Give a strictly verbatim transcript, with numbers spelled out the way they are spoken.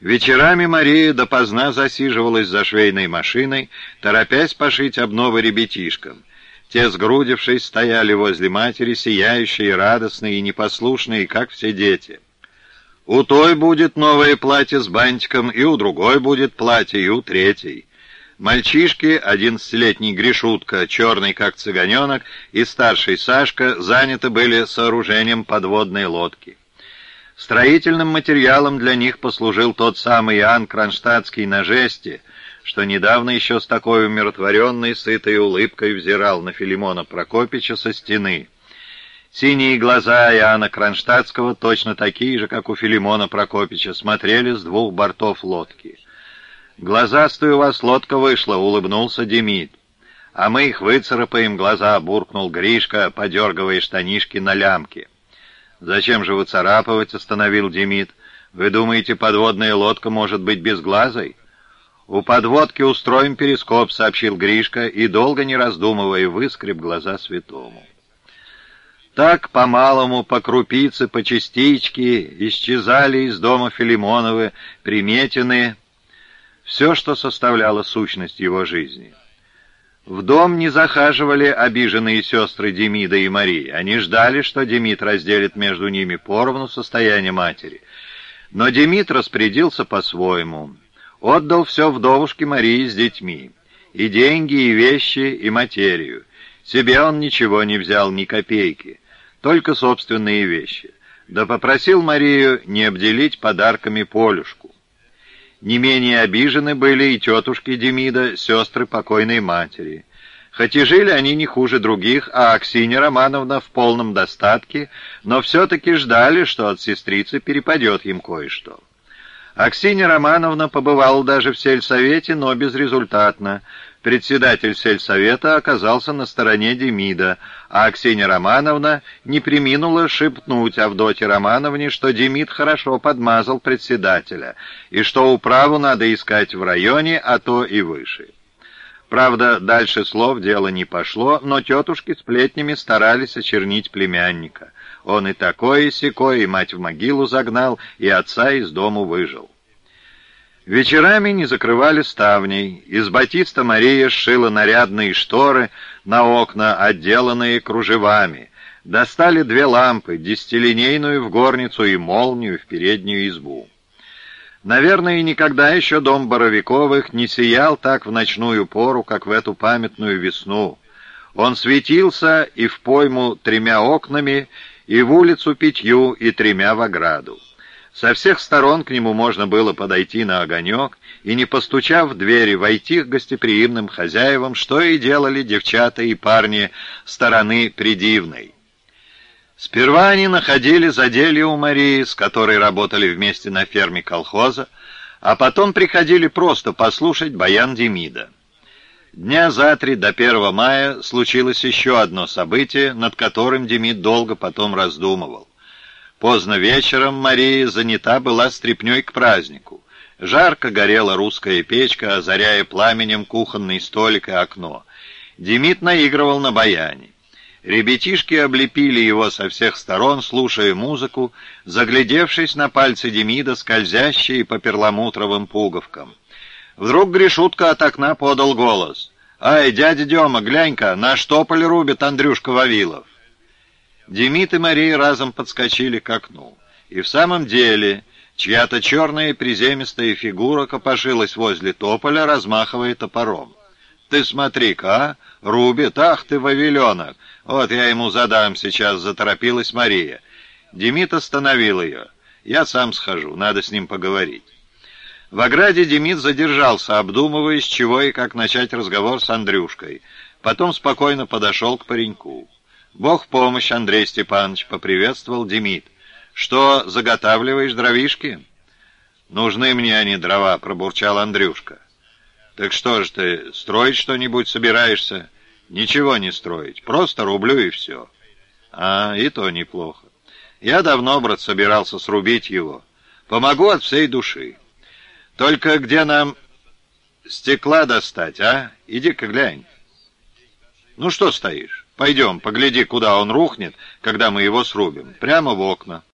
Вечерами Мария допоздна засиживалась за швейной машиной, торопясь пошить обновы ребятишкам. Те, сгрудившись, стояли возле матери, сияющие, радостные и непослушные, как все дети. У той будет новое платье с бантиком, и у другой будет платье, и у третьей. Мальчишки, одиннадцатилетний Гришутка, черный как цыганенок, и старший Сашка заняты были сооружением подводной лодки. Строительным материалом для них послужил тот самый Иоанн Кронштадтский на жести, что недавно еще с такой умиротворенной, сытой улыбкой взирал на Филимона Прокопича со стены. Синие глаза Иоанна Кронштадтского, точно такие же, как у Филимона Прокопича, смотрели с двух бортов лодки. «Глазастая у вас лодка вышла», — улыбнулся Демид. «А мы их выцарапаем глаза», — буркнул Гришка, подергивая штанишки на лямке. «Зачем же выцарапывать?» — остановил Демид. «Вы думаете, подводная лодка может быть безглазой?» «У подводки устроим перископ», — сообщил Гришка, и, долго не раздумывая, выскреб глаза святому. Так, по-малому, по крупице, по частичке, исчезали из дома Филимоновы приметины все, что составляло сущность его жизни. В дом не захаживали обиженные сестры Демида и Марии. Они ждали, что Демид разделит между ними поровну состояние матери. Но Демид распорядился по-своему. Отдал все вдовушке Марии с детьми. И деньги, и вещи, и материю. Себе он ничего не взял, ни копейки. Только собственные вещи. Да попросил Марию не обделить подарками Полюшку. Не менее обижены были и тетушки Демида, сестры покойной матери. Хоть и жили они не хуже других, а Аксинья Романовна в полном достатке, но все-таки ждали, что от сестрицы перепадет им кое-что. Аксинья Романовна побывала даже в сельсовете, но безрезультатно. Председатель сельсовета оказался на стороне Демида, а Аксинья Романовна не преминула шепнуть Авдотье Романовне, что Демид хорошо подмазал председателя, и что управу надо искать в районе, а то и выше. Правда, дальше слов дело не пошло, но тетушки сплетнями старались очернить племянника. Он и такой, и сякой, и мать в могилу загнал, и отца из дому выжил. Вечерами не закрывали ставней. Из батиста Мария сшила нарядные шторы на окна, отделанные кружевами. Достали две лампы, десятилинейную в горницу и молнию в переднюю избу. Наверное, никогда еще дом Боровиковых не сиял так в ночную пору, как в эту памятную весну. Он светился и в пойму тремя окнами, и в улицу пятью, и тремя в ограду. Со всех сторон к нему можно было подойти на огонек и, не постучав в двери, войти к гостеприимным хозяевам, что и делали девчата и парни стороны придивной. Сперва они находили заделье у Марии, с которой работали вместе на ферме колхоза, а потом приходили просто послушать баян Демида. Дня за три до первого мая случилось еще одно событие, над которым Демид долго потом раздумывал. Поздно вечером Мария занята была стряпнёй к празднику. Жарко горела русская печка, озаряя пламенем кухонный столик и окно. Демид наигрывал на баяне. Ребятишки облепили его со всех сторон, слушая музыку, заглядевшись на пальцы Демида, скользящие по перламутровым пуговкам. Вдруг Гришутка от окна подал голос. «Ай, дядя Дема, глянь-ка, наш тополь рубит Андрюшка Вавилов». Демид и Мария разом подскочили к окну. И в самом деле чья-то черная приземистая фигура копошилась возле тополя, размахивая топором. «Ты смотри-ка, а! Рубит! Ах ты, Вавиленок! Вот я ему задам сейчас», — заторопилась Мария. Демид остановил ее. «Я сам схожу, надо с ним поговорить». В ограде Демид задержался, обдумывая, с чего и как начать разговор с Андрюшкой. Потом спокойно подошел к пареньку. «Бог в помощь, Андрей Степанович», — поприветствовал Демид. «Что, заготавливаешь дровишки?» «Нужны мне они дрова», — пробурчал Андрюшка. «Так что ж ты, строить что-нибудь собираешься?» «Ничего не строить, просто рублю и все». «А, и то неплохо. Я давно, брат, собирался срубить его. Помогу от всей души. Только где нам стекла достать, а? Иди-ка глянь». «Ну что стоишь? Пойдем, погляди, куда он рухнет, когда мы его срубим. Прямо в окна».